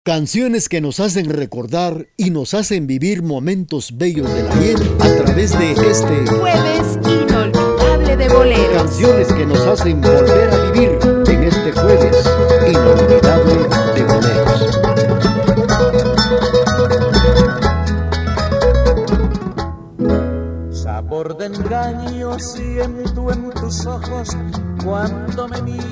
Canciones que nos hacen recordar y nos hacen vivir momentos bellos del ayer a través de este Jueves Inolvidable de Boleros. Canciones que nos hacen volver a vivir en este Jueves Inolvidable de Boleros. Sabor de engaño siento en tus ojos cuando me miras.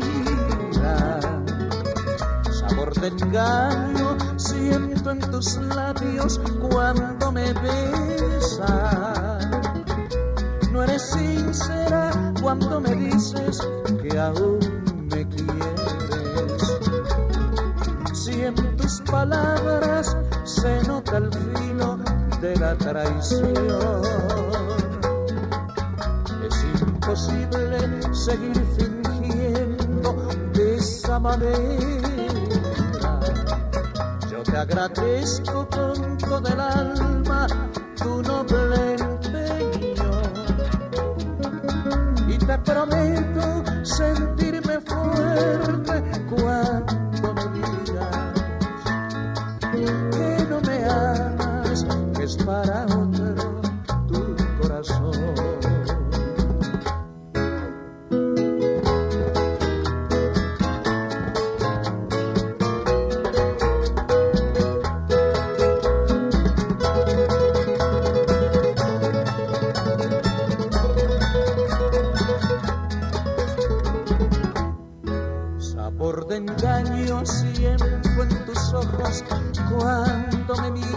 Sabor de engaño siento en tus labios cuando me besas. No eres sincera cuando me dices que aún me quieres. Si en tus palabras se nota el filo de la traición, es imposible seguir fingiendo de esa manera. Yo te agradezco con todo el alma tu noble empeño y te prometo sentirme fuerte cuando me digas que no me amas, que es para otro tu corazón. Sabor de engaño siento en tus ojos cuando me miras.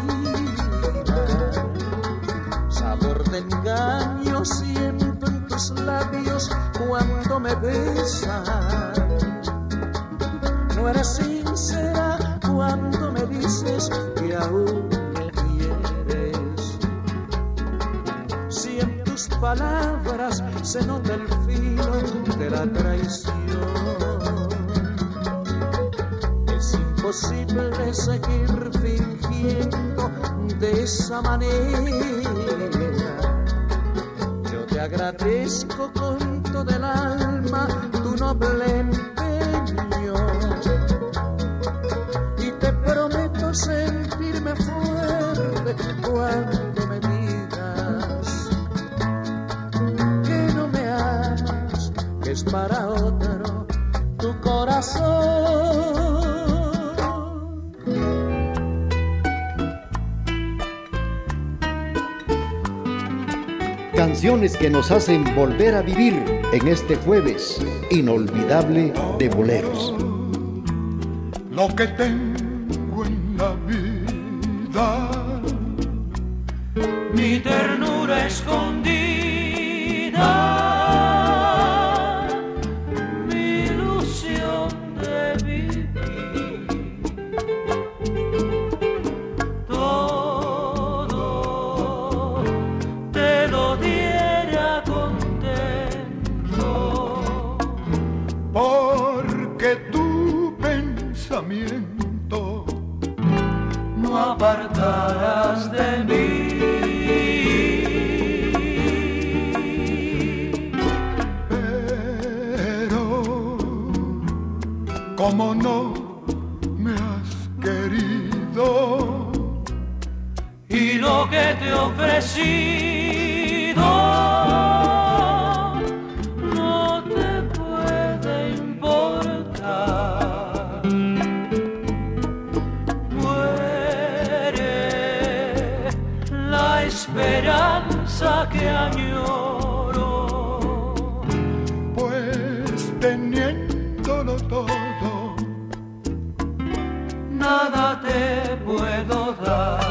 Sabor de engaño siento en tus labios cuando me besas. No eres sincera cuando me dices que aún me quieres. Si en tus palabras se nota el filo de la traición, es imposible seguir fingiendo de esa manera. Yo te agradezco con todo el alma tu noble empeño y te prometo sentirme fuerte cuando me digas que no me amas, que es para otro tu corazón. Canciones que nos hacen volver a vivir en este Jueves Inolvidable de Boleros. Lo que tengo en la vida, mi ternura escondida, mi ilusión de vivir, todo te lo diera contento, porque tu pensamiento no apartarás de mí. como no me has querido Y lo que te he ofrecido no te puede importar. Muere la esperanza que añoro, pues teniéndolo todo nada te puedo dar.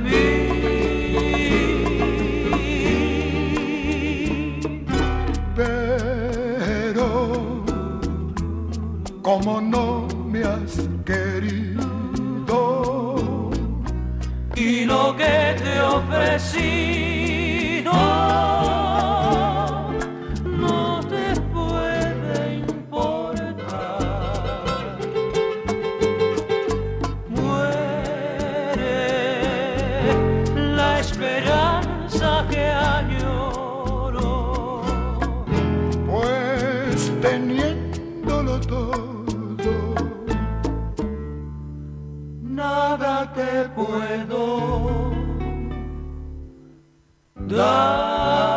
mí. Pero como no me has querido y lo que te ofrecí no te puede importar. Muere la esperanza que añoro, pues teniéndolo todo, nada te puedo dar.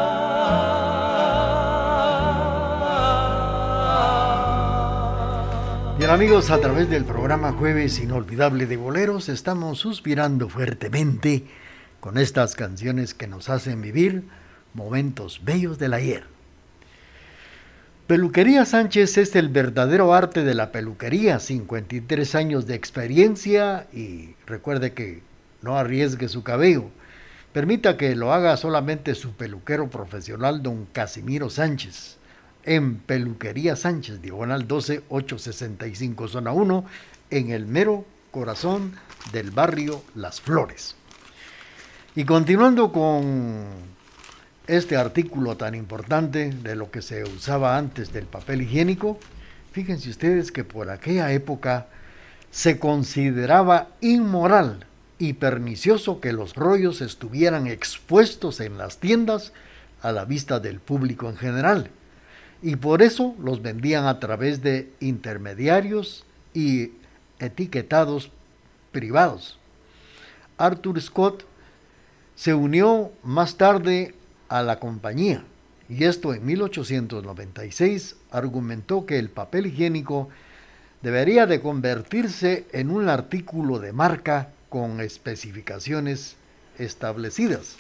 Bien amigos, a través del programa Jueves Inolvidable de Boleros estamos suspirando fuertemente con estas canciones que nos hacen vivir momentos bellos del ayer. Peluquería Sánchez es el verdadero arte de la peluquería, 53 años de experiencia y recuerde que no arriesgue su cabello. Permita que lo haga solamente su peluquero profesional, don Casimiro Sánchez, en Peluquería Sánchez, diagonal 12865, zona 1, en el mero corazón del barrio Las Flores. Y continuando con este artículo tan importante de lo que se usaba antes del papel higiénico, fíjense ustedes que por aquella época se consideraba inmoral y pernicioso que los rollos estuvieran expuestos en las tiendas a la vista del público en general, y por eso los vendían a través de intermediarios y etiquetados privados. Arthur Scott se unió más tarde a la compañía, y esto en 1896 argumentó que el papel higiénico debería de convertirse en un artículo de marca con especificaciones establecidas.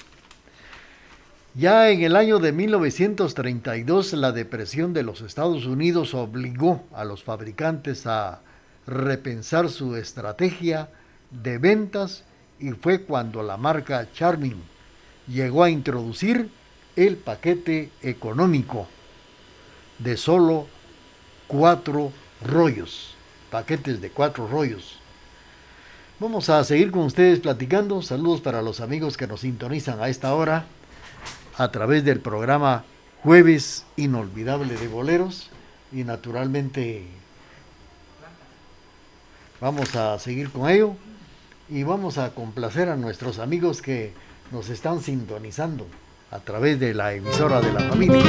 Ya en el año de 1932 la depresión de los Estados Unidos obligó a los fabricantes a repensar su estrategia de ventas, y fue cuando la marca Charmin llegó a introducir el paquete económico de solo 4 rollos, paquetes de 4 rollos. Vamos a seguir con ustedes platicando. Saludos para los amigos que nos sintonizan a esta hora a través del programa Jueves Inolvidable de Boleros, y naturalmente vamos a seguir con ello y vamos a complacer a nuestros amigos que nos están sintonizando a través de la emisora de la familia.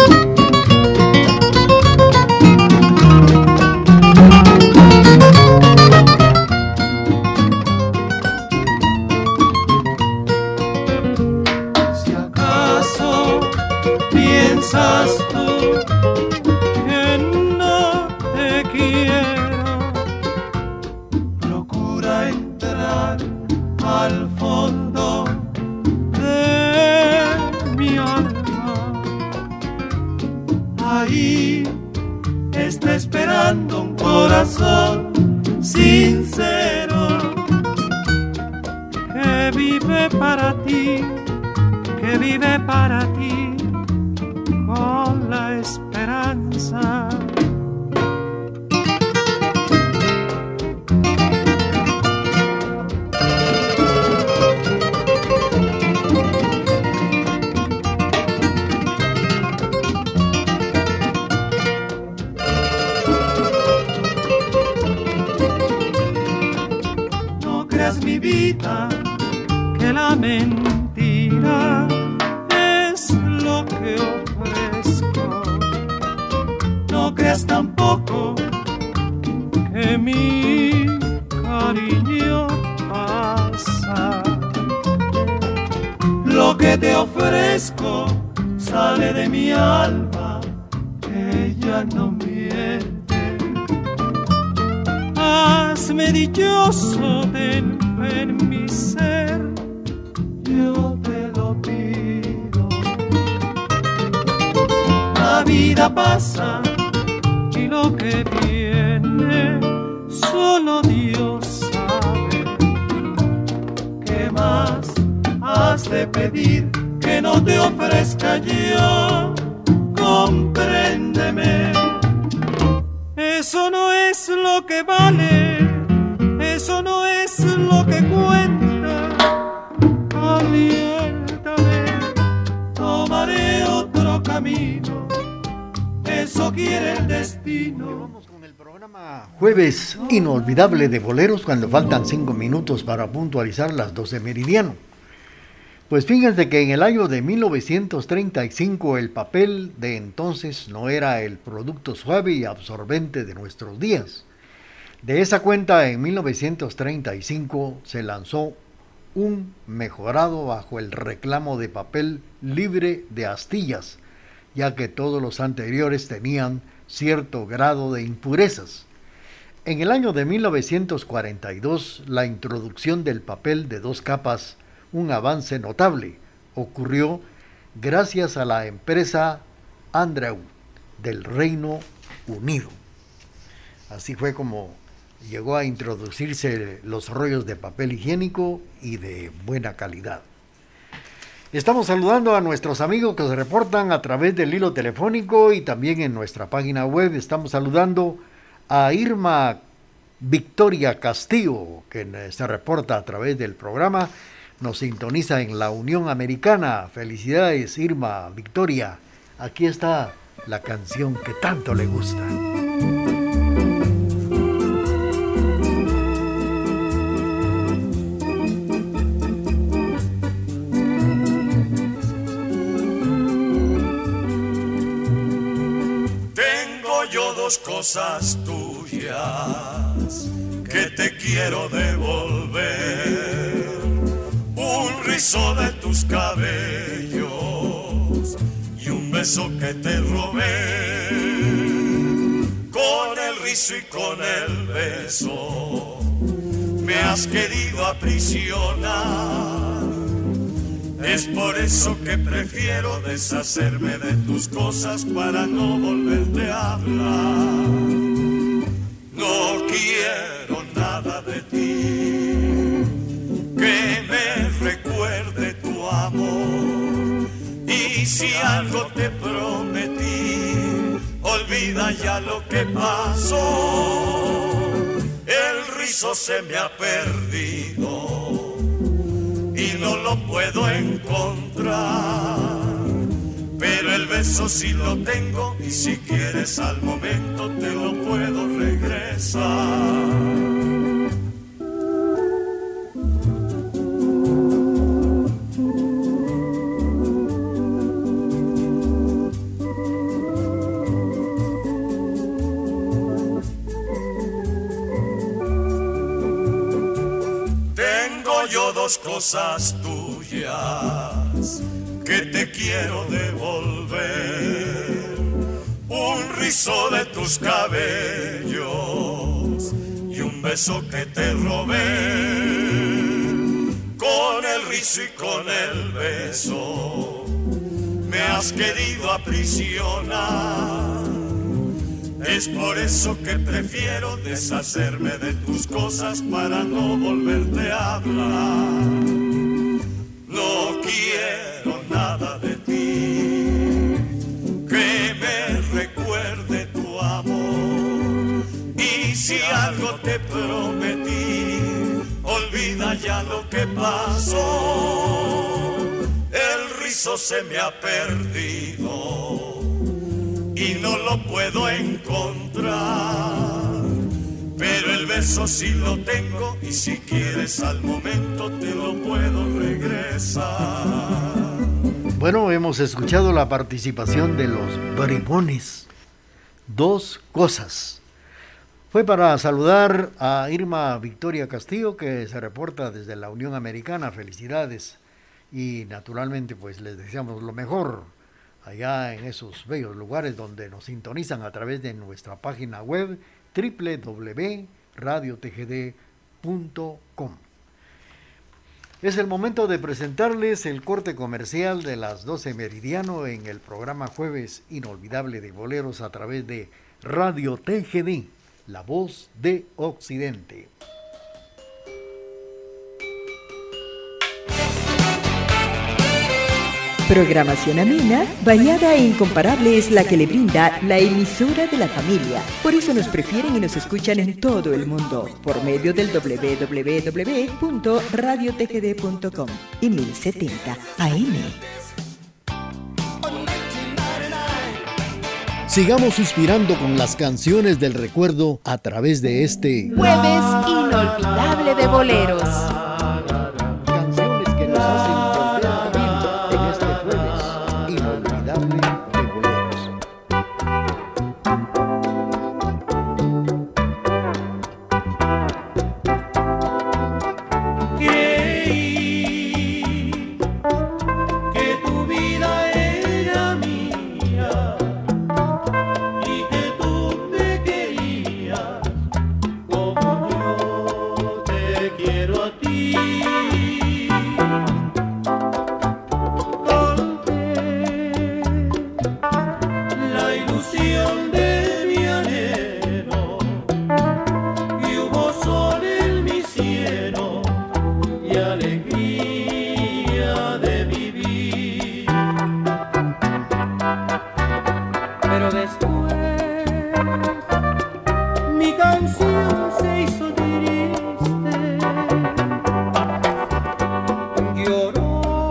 Si acaso piensas tú que no te quiero, procura entrar al fondo de mi alma. Ahí está esperando un corazón sincero que vive para ti, que vive para ti con la esperanza. Mi vida, que la mentira es lo que ofrezco. No creas tampoco que mi cariño pasa. Lo que te ofrezco sale de mi alma, ella no miente. Hazme dichoso, ten en mi ser, yo te lo pido. La vida pasa y lo que viene solo Dios sabe. ¿Qué más has de pedir que no te ofrezca yo, compréndeme. Eso no es lo que vale, eso no es lo que cuenta. Aliéntame, tomaré otro camino, eso quiere el destino. Vamos con el programa Jueves Inolvidable de Boleros, cuando faltan 5 minutos para puntualizar las 12 meridiano. Pues fíjense que en el año de 1935 el papel de entonces no era el producto suave y absorbente de nuestros días. De esa cuenta, en 1935 se lanzó un mejorado bajo el reclamo de papel libre de astillas, ya que todos los anteriores tenían cierto grado de impurezas. En el año de 1942, la introducción del papel de 2 capas, un avance notable, ocurrió gracias a la empresa Andrew del Reino Unido. Así fue como llegó a introducirse los rollos de papel higiénico y de buena calidad. Estamos saludando a nuestros amigos que se reportan a través del hilo telefónico y también en nuestra página web. Estamos saludando a Irma Victoria Castillo, que se reporta a través del programa. Nos sintoniza en la Unión Americana. Felicidades, Irma Victoria. Aquí está la canción que tanto le gusta. Tengo yo 2 cosas tuyas que te quiero devolver. Un rizo de tus cabellos y un beso que te robé. Con el rizo y con el beso me has querido aprisionar. Es por eso que prefiero deshacerme de tus cosas para no volverte a hablar. No quiero nada de ti que me recuerde tu amor. Y si algo te prometí, olvida ya lo que pasó. El rizo se me ha perdido y no lo puedo encontrar. Pero el beso sí lo tengo y si quieres al momento te lo puedo regresar. Yo 2 cosas tuyas que te quiero devolver. Un rizo de tus cabellos y un beso que te robé. Con el rizo y con el beso me has querido aprisionar. Es por eso que prefiero deshacerme de tus cosas para no volverte a hablar. No quiero nada de ti que me recuerde tu amor. Y si algo te prometí, olvida ya lo que pasó. El rizo se me ha perdido y no lo puedo encontrar, pero el beso sí lo tengo y si quieres al momento te lo puedo regresar. Bueno, hemos escuchado la participación de los bribones. 2 cosas. Fue para saludar a Irma Victoria Castillo, que se reporta desde la Unión Americana. Felicidades y naturalmente pues les deseamos lo mejor allá en esos bellos lugares donde nos sintonizan a través de nuestra página web www.radiotgd.com. Es el momento de presentarles el corte comercial de las 12 meridiano en el programa Jueves Inolvidable de Boleros a través de Radio TGD, la voz de Occidente. Programación amena, variada e incomparable es la que le brinda la emisora de la familia. Por eso nos prefieren y nos escuchan en todo el mundo, por medio del www.radiotgd.com y 1070 AM. Sigamos suspirando con las canciones del recuerdo a través de este Jueves inolvidable de boleros. canciones que nos hacen volver a vivir en este jueves inolvidable de boleros. Creí que tu vida era mía y que tú me querías como yo te quiero a ti. Conté la ilusión de mi anhelo y hubo sol en mi cielo y alegría de vivir. Pero después mi canción se hizo triste, lloró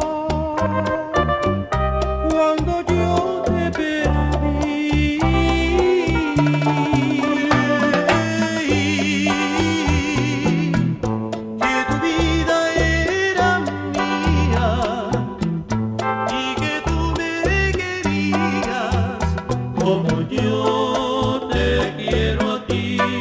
cuando yo te perdí. Que tu vida era mía y que tú me querías como yo te quiero a ti.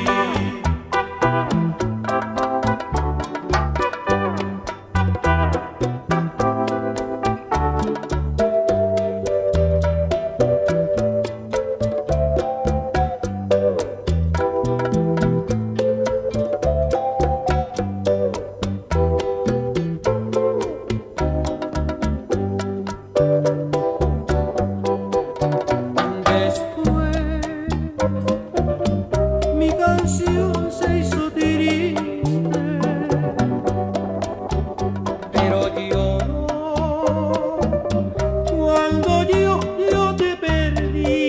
Después mi canción se hizo triste, pero lloró cuando yo te perdí.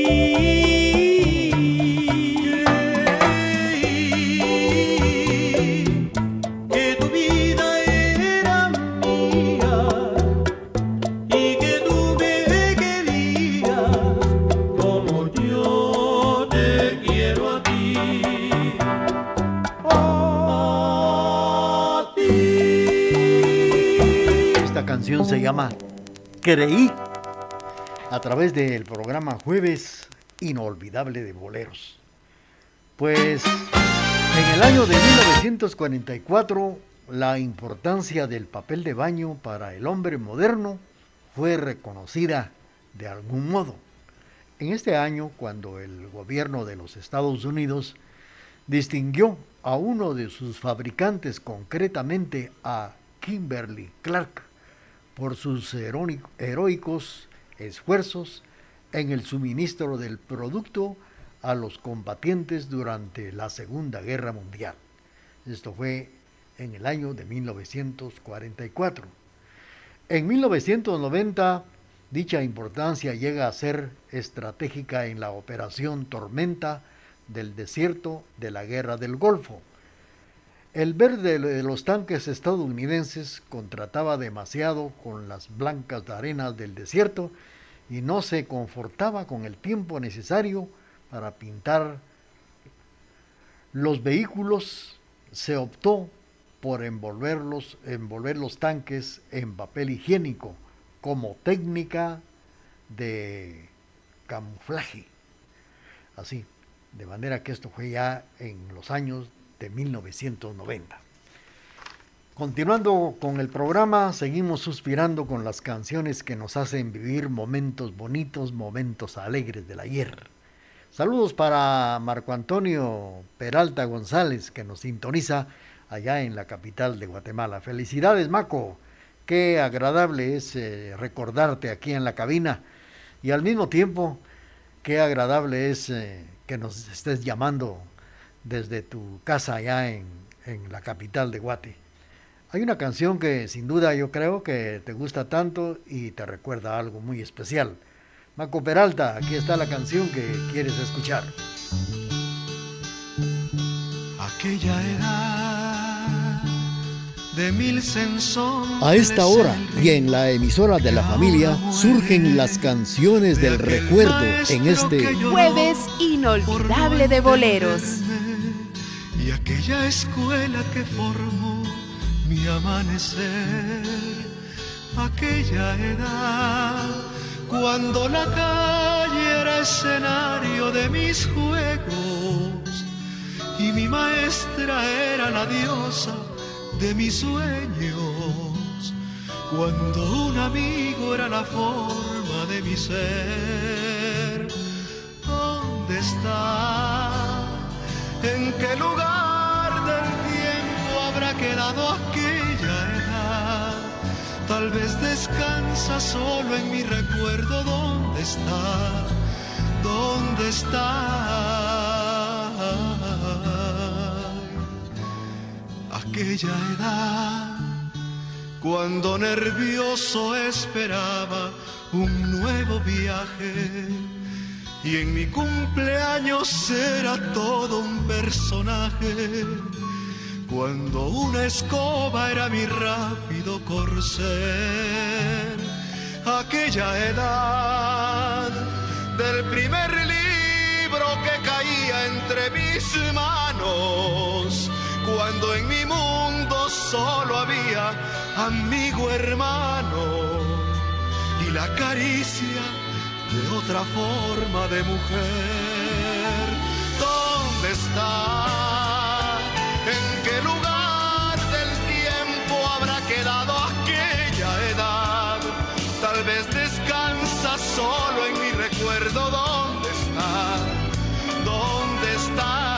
Que tu vida era mía y que tú me querías como yo te quiero a ti. A ti. Esta canción se llama Creí, a través del programa Jueves Inolvidable de Boleros. Pues en el año de 1944 la importancia del papel de baño para el hombre moderno fue reconocida de algún modo. En este año, cuando el gobierno de los Estados Unidos distinguió a uno de sus fabricantes, concretamente a Kimberly-Clark, por sus heroicos esfuerzos en el suministro del producto a los combatientes durante la Segunda Guerra Mundial. Esto fue en el año de 1944. En 1990, dicha importancia llega a ser estratégica en la Operación Tormenta del desierto de la Guerra del Golfo. El verde de los tanques estadounidenses contrataba demasiado con las blancas arenas del desierto y no se confortaba con el tiempo necesario para pintar los vehículos. Se optó por envolver los tanques en papel higiénico como técnica de camuflaje. Así, de manera que esto fue ya en los años de 1990. Continuando con el programa, seguimos suspirando con las canciones que nos hacen vivir momentos bonitos, momentos alegres del ayer. Saludos para Marco Antonio Peralta González, que nos sintoniza allá en la capital de Guatemala. Felicidades, Maco. Qué agradable es recordarte aquí en la cabina, y al mismo tiempo qué agradable es que nos estés llamando desde tu casa allá en la capital de Guate. Hay una canción que sin duda yo creo que te gusta tanto y te recuerda algo muy especial. Maco Peralta, aquí está la canción que quieres escuchar. Aquella edad de mil sensones. A esta hora y en la emisora de la familia surgen las canciones del recuerdo en este Jueves inolvidable de boleros. Y aquella escuela que formó mi amanecer, aquella edad cuando la calle era escenario de mis juegos y mi maestra era la diosa de mis sueños, cuando un amigo era la forma de mi ser. ¿Dónde está? ¿En qué lugar del tiempo habrá quedado aquella edad? Tal vez descansa solo en mi recuerdo. ¿Dónde está? ¿Dónde está? Aquella edad, cuando nervioso esperaba un nuevo viaje y en mi cumpleaños era todo un personaje, cuando una escoba era mi rápido corcel. Aquella edad del primer libro que caía entre mis manos, cuando en mi mundo solo había amigo, hermano y la caricia de otra forma de mujer. ¿Dónde está? ¿En qué lugar del tiempo habrá quedado aquella edad? Tal vez descansa solo en mi recuerdo. ¿Dónde está? ¿Dónde está?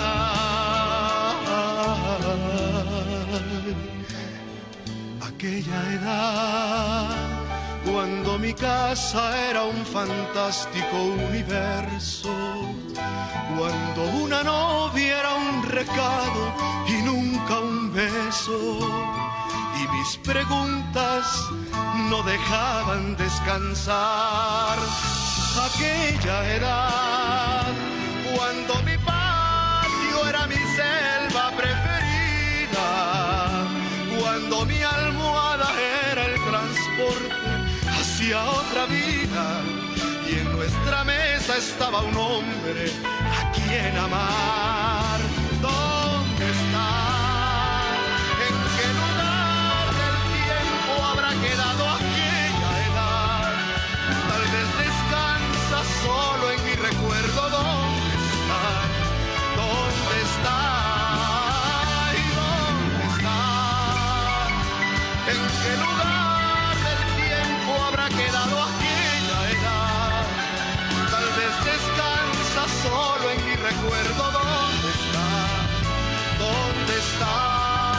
Aquella edad, cuando mi casa era un fantástico universo, cuando una novia era un recado y nunca un beso, y mis preguntas no dejaban descansar. Aquella edad, cuando mi patio era mi selva preferida, cuando mi almohada era el transporte hacia otra vida, y en nuestra mesa estaba un hombre a quien amar. ¿Dónde está? ¿En qué lugar del tiempo habrá quedado aquella edad? Tal vez descansa solo en mi recuerdo. ¿Dónde está? ¿Dónde está? ¿Y dónde está? ¿En qué lugar del tiempo habrá quedado aquella edad? Tal vez descansa solo en mi recuerdo. ¿Dónde está? ¿Dónde está?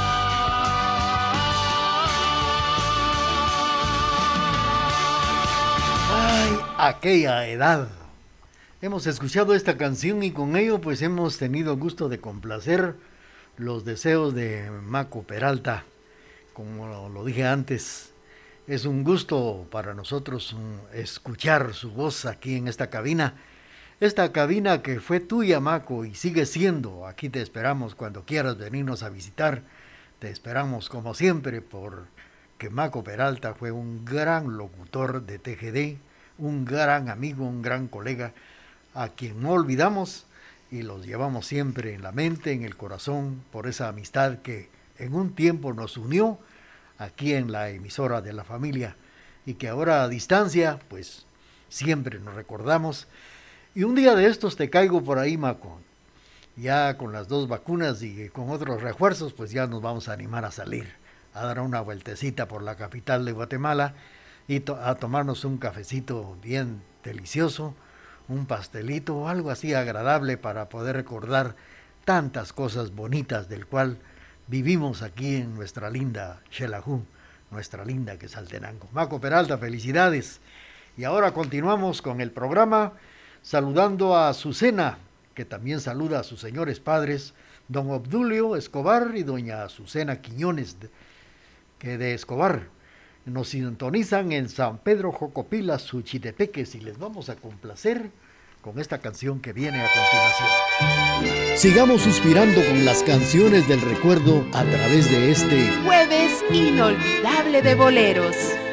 Ay, aquella edad. Hemos escuchado esta canción y con ello pues hemos tenido el gusto de complacer los deseos de Maco Peralta. Como lo dije antes, es un gusto para nosotros escuchar su voz aquí en esta cabina. Esta cabina que fue tuya, Maco, y sigue siendo. Aquí te esperamos cuando quieras venirnos a visitar. Te esperamos como siempre, porque Maco Peralta fue un gran locutor de TGD, un gran amigo, un gran colega, a quien no olvidamos y los llevamos siempre en la mente, en el corazón, por esa amistad que en un tiempo nos unió aquí en la emisora de la familia y que ahora a distancia, pues siempre nos recordamos. Y un día de estos te caigo por ahí, Maco, ya con las 2 vacunas y con otros refuerzos, pues ya nos vamos a animar a salir, a dar una vueltecita por la capital de Guatemala y a tomarnos un cafecito bien delicioso, un pastelito o algo así agradable para poder recordar tantas cosas bonitas del cual vivimos aquí en nuestra linda Xelajú, nuestra linda Quetzaltenango. Maco Peralta, felicidades. Y ahora continuamos con el programa saludando a Azucena, que también saluda a sus señores padres, don Obdulio Escobar y doña Azucena Quiñones, que de Escobar. Nos sintonizan en San Pedro Jocopilas, Suchitepeques, y les vamos a complacer con esta canción que viene a continuación. Sigamos suspirando con las canciones del recuerdo a través de este Jueves inolvidable de boleros.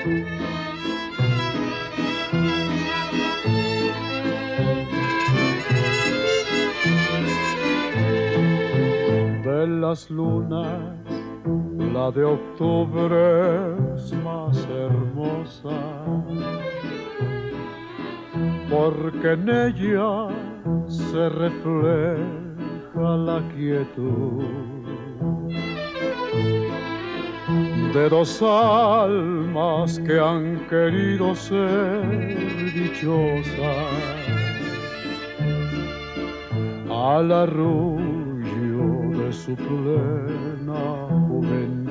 De las lunas, la de octubre es más hermosa, porque en ella se refleja la quietud de dos almas que han querido ser dichosas, al arrullo de su plena juventud.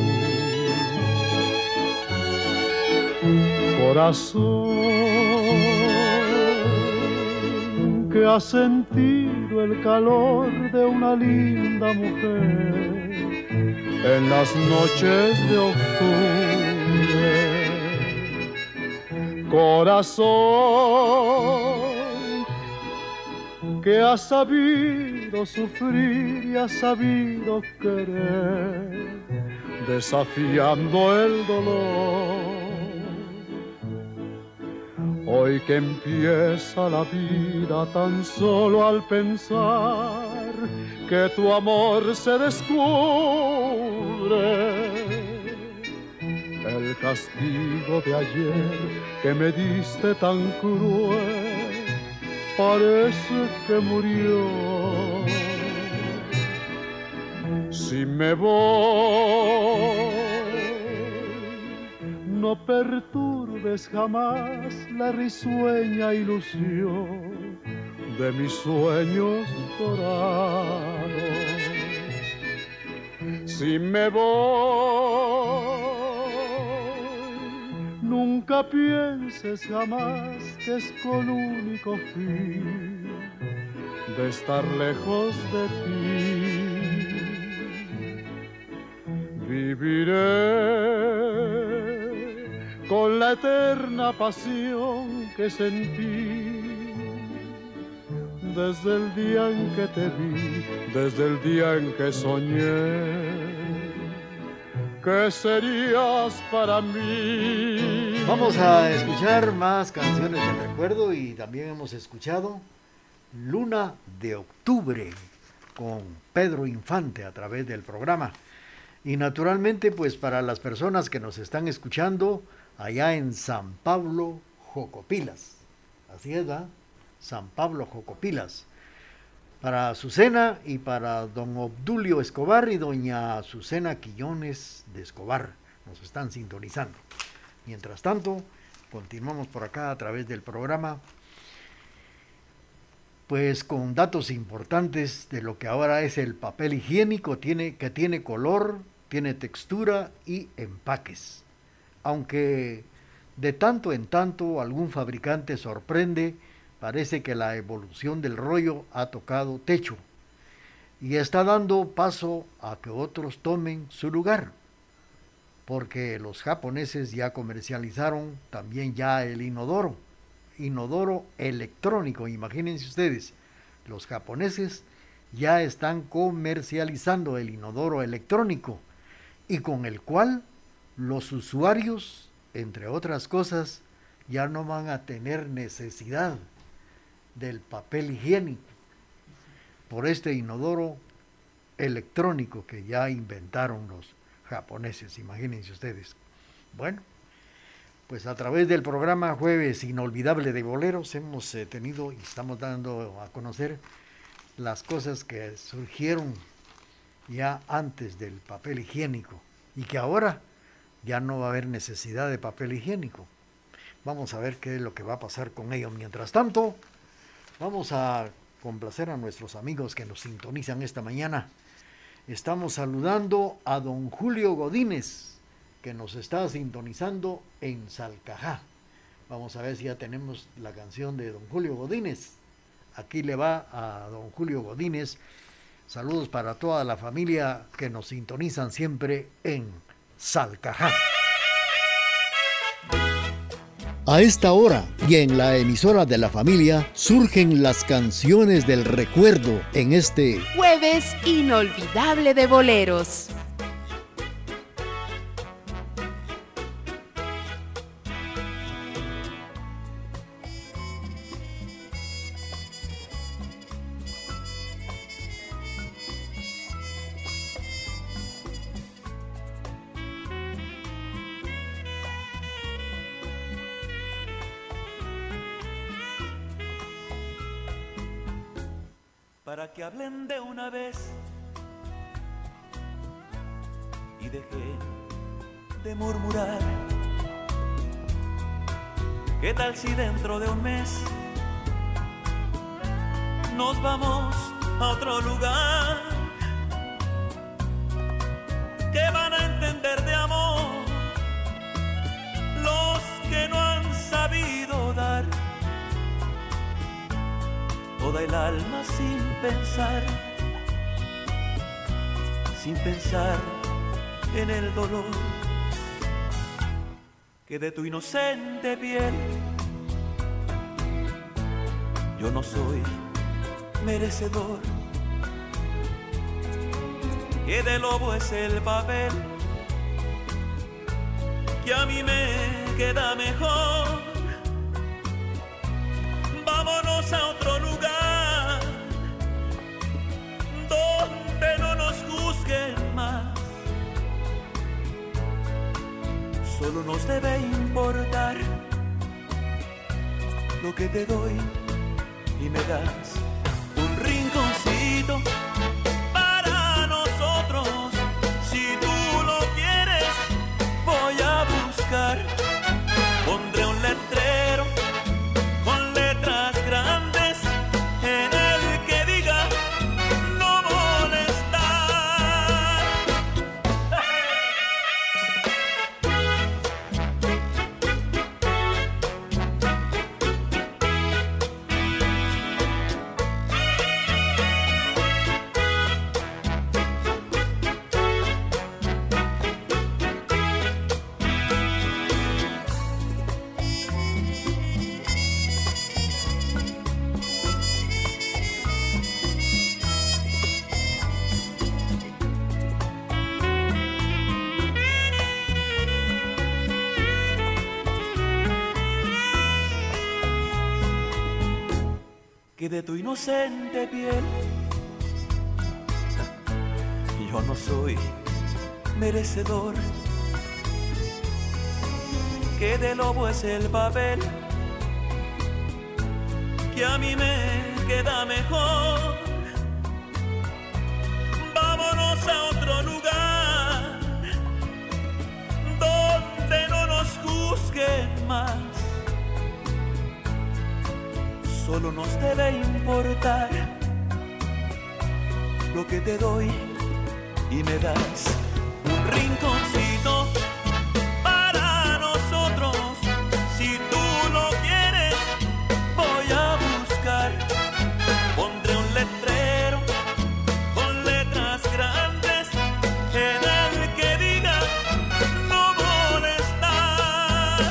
Corazón que ha sentido el calor de una linda mujer en las noches de octubre. Corazón que ha sabido sufrir y ha sabido querer, desafiando el dolor. Hoy que empieza la vida tan solo al pensar que tu amor se descubre, el castigo de ayer que me diste tan cruel parece que murió. Si me voy, no perturbes jamás la risueña ilusión de mis sueños dorados. Si me voy, nunca pienses jamás que es con único fin de estar lejos de ti. Viviré con la eterna pasión que sentí desde el día en que te vi, desde el día en que soñé que serías para mí. Vamos a escuchar más canciones de recuerdo y también hemos escuchado Luna de Octubre con Pedro Infante a través del programa. Y naturalmente, pues para las personas que nos están escuchando allá en San Pablo, Jocopilas. Así es, ¿verdad? San Pablo, Jocopilas. Para Azucena y para don Obdulio Escobar y doña Azucena Quillones de Escobar. Nos están sintonizando. Mientras tanto, continuamos por acá a través del programa, pues con datos importantes de lo que ahora es el papel higiénico, que tiene color, tiene textura y empaques. Aunque de tanto en tanto algún fabricante sorprende, parece que la evolución del rollo ha tocado techo y está dando paso a que otros tomen su lugar, porque los japoneses ya comercializaron también ya el inodoro electrónico. Imagínense ustedes, los japoneses ya están comercializando el inodoro electrónico y con el cual los usuarios, entre otras cosas, ya no van a tener necesidad del papel higiénico por este inodoro electrónico que ya inventaron los japoneses. Imagínense ustedes. Bueno, pues a través del programa Jueves Inolvidable de Boleros hemos tenido y estamos dando a conocer las cosas que surgieron ya antes del papel higiénico y que ahora ya no va a haber necesidad de papel higiénico. Vamos a ver qué es lo que va a pasar con ello. Mientras tanto, vamos a complacer a nuestros amigos que nos sintonizan esta mañana. Estamos saludando a don Julio Godínez, que nos está sintonizando en Salcajá. Vamos a ver si ya tenemos la canción de don Julio Godínez. Aquí le va a don Julio Godínez. Saludos para toda la familia que nos sintonizan siempre en Salcajá. A esta hora y en la emisora de la familia surgen las canciones del recuerdo en este Jueves inolvidable de boleros. Para que hablen de una vez y dejen de murmurar. ¿Qué tal si dentro de un mes nos vamos a otro lugar? ¿Qué van a entender de amor los que no han sabido dar? Toda el alma sin pensar en el dolor que de tu inocente piel yo no soy merecedor, que de lobo es el papel que a mí me queda mejor. Vámonos a otro lugar donde no nos juzguen más. Solo nos debe importar lo que te doy y me das un rinconcito para nosotros. Si tú lo quieres, voy a buscar. Pondré un letrero con letras grandes en el que diga no molestar. Que de tu inocente piel yo no soy merecedor, que de lobo es el papel que a mí me queda mejor. Vámonos a otro lugar donde no nos juzguen más. Solo nos debe importar lo que te doy y me das un rinconcito para nosotros. Si tú lo quieres, voy a buscar. Pondré un letrero con letras grandes en el que diga no molestar.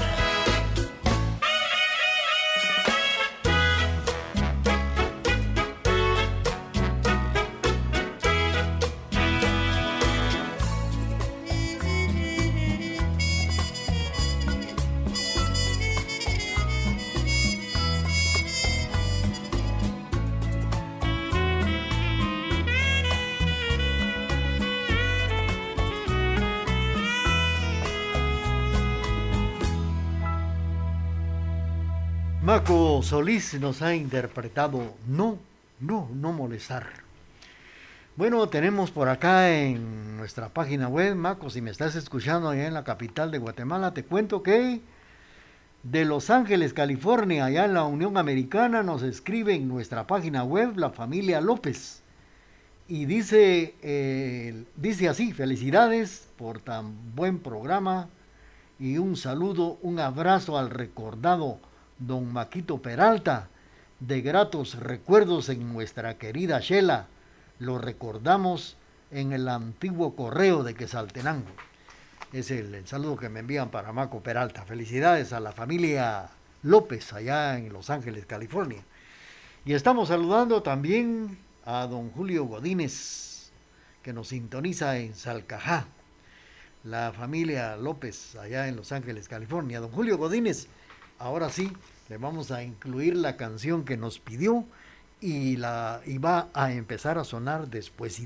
Maco Solís nos ha interpretado No molestar. Bueno, tenemos por acá en nuestra página web, Maco, si me estás escuchando allá en la capital de Guatemala, te cuento que de Los Ángeles, California, allá en la Unión Americana, nos escribe en nuestra página web la familia López. Y dice así: felicidades por tan buen programa y un saludo, un abrazo al recordado don Maquito Peralta, de gratos recuerdos en nuestra querida Shela. Lo recordamos en el antiguo correo de Quetzaltenango. Es el saludo que me envían para Maco Peralta. Felicidades a la familia López allá en Los Ángeles, California. Y estamos saludando también a don Julio Godínez, que nos sintoniza en Salcajá. La familia López allá en Los Ángeles, California. Don Julio Godínez, ahora sí, le vamos a incluir la canción que nos pidió y va a empezar a sonar después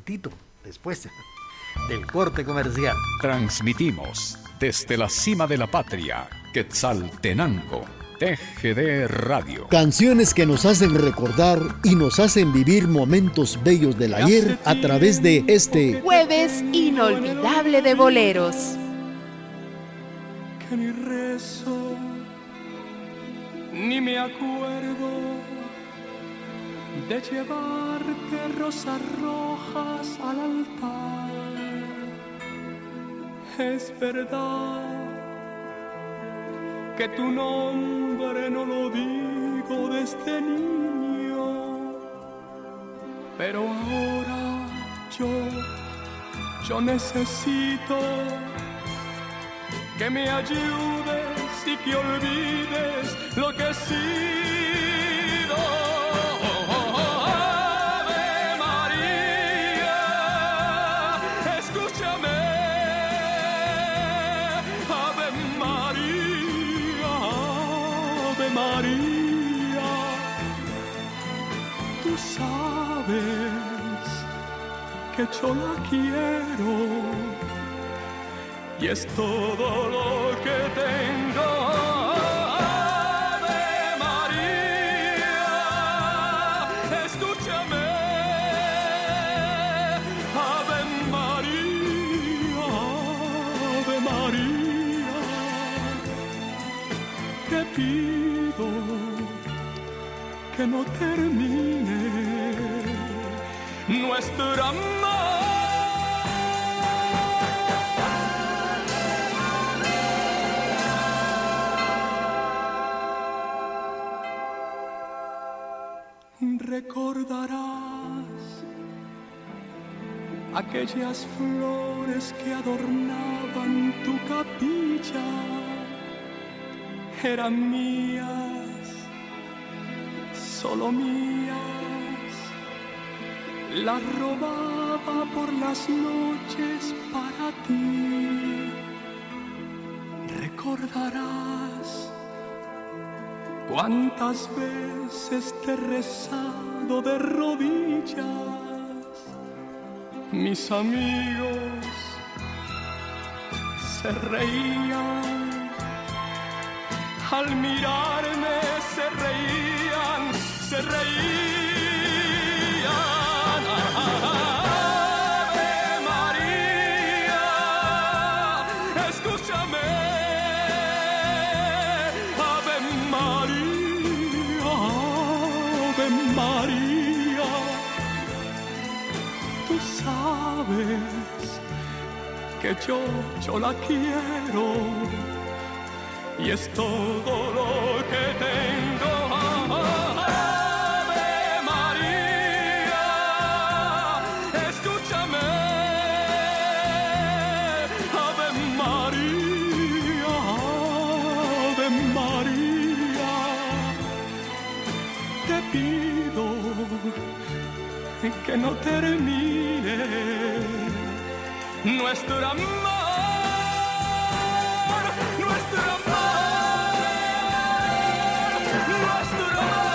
del corte comercial. Transmitimos desde la cima de la patria, Quetzaltenango, TGD Radio. Canciones que nos hacen recordar y nos hacen vivir momentos bellos del ayer a través de este Jueves Inolvidable de Boleros. Que ni rezo, ni me acuerdo de llevarte rosas rojas al altar. Es verdad que tu nombre no lo digo desde niño, pero ahora yo necesito que me ayudes y que olvides lo que he sido. Ave María, escúchame. Ave María, Ave María, tú sabes que yo la quiero y es todo lo que tengo. Ave María, escúchame. Ave María, Ave María, te pido que no termine nuestro amor. Recordarás aquellas flores que adornaban tu capilla, eran mías, solo mías. Las robaba por las noches para ti. Recordarás cuántas veces te he rezado de rodillas. Mis amigos se reían al mirarme, se reían, se reían. Ave María, escúchame. Ave María, Ave María, tú sabes que yo la quiero y es todo lo que tengo. Ave María, escúchame. Ave María, Ave María, te pido que no termine nuestro amor. Nuestro amor, nuestro amor.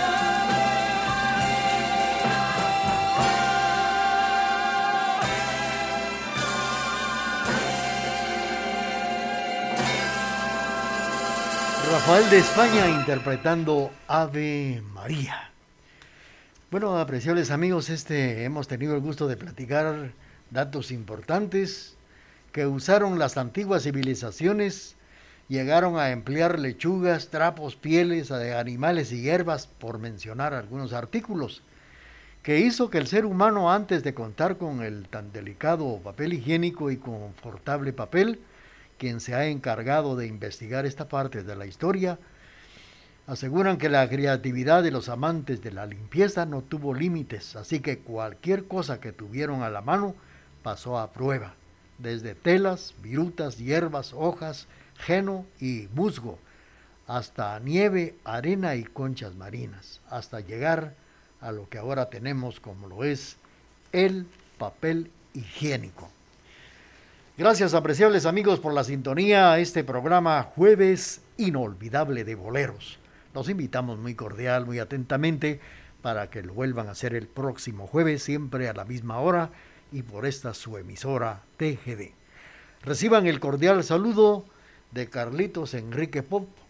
Rafael de España interpretando Ave María. Bueno, apreciables amigos, hemos tenido el gusto de platicar datos importantes que usaron las antiguas civilizaciones. Llegaron a emplear lechugas, trapos, pieles de animales y hierbas, por mencionar algunos artículos, que hizo que el ser humano, antes de contar con el tan delicado papel higiénico y confortable papel, quien se ha encargado de investigar esta parte de la historia, aseguran que la creatividad de los amantes de la limpieza no tuvo límites, así que cualquier cosa que tuvieron a la mano pasó a prueba. desde telas, virutas, hierbas, hojas, heno y musgo, hasta nieve, arena y conchas marinas, hasta llegar a lo que ahora tenemos como lo es el papel higiénico. Gracias, apreciables amigos, por la sintonía a este programa Jueves Inolvidable de Boleros. Los invitamos muy cordial, muy atentamente, para que lo vuelvan a hacer el próximo jueves, siempre a la misma hora, y por esta su emisora TGD. Reciban el cordial saludo de Carlitos Enrique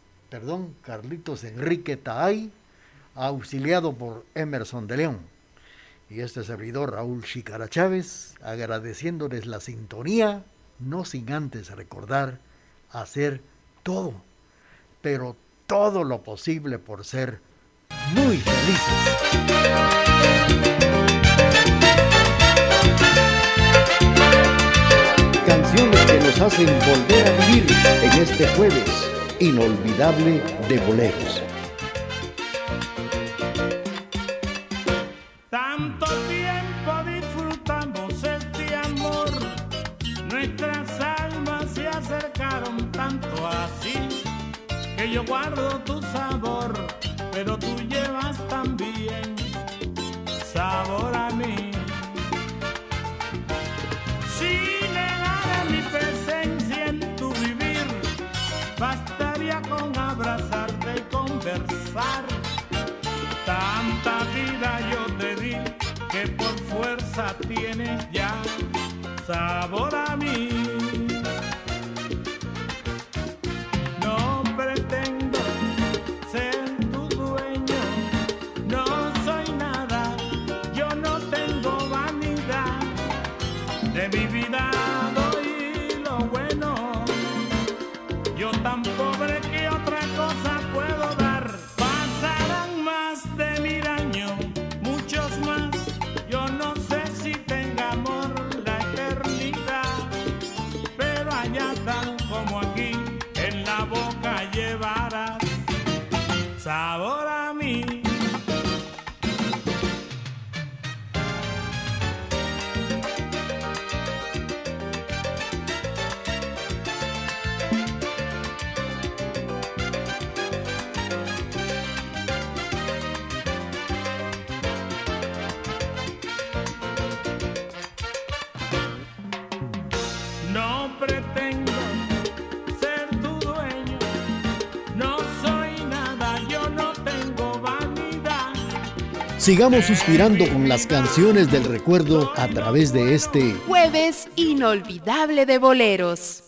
Taay, auxiliado por Emerson de León. Y este servidor Raúl Chicara Chávez, agradeciéndoles la sintonía, no sin antes recordar hacer todo, pero todo lo posible por ser muy felices. Canciones que nos hacen volver a vivir en este jueves inolvidable de boleros. Tanto tiempo disfrutamos este amor, nuestras almas se acercaron tanto así, que yo guardo tu sabor, pero tú llevas también sabor a mí. Si negara mi presencia en tu vivir, bastaría con abrazarte y conversar. Tanta vida yo te di que por fuerza tienes ya sabor a mí. No pretendo ser tu dueño, no soy nada, yo no tengo vanidad. De mi vida doy lo bueno, yo tan pobre que otra cosa puedo dar. Pasarán más de 1000 años, muchos más, yo no sé si tenga amor la eternidad, pero allá tan como aquí, en la boca llevarás sabor a mí. No pretendo ser tu dueño, no soy nada, yo no tengo vanidad. Sigamos suspirando con las canciones del recuerdo a través de este Jueves Inolvidable de Boleros.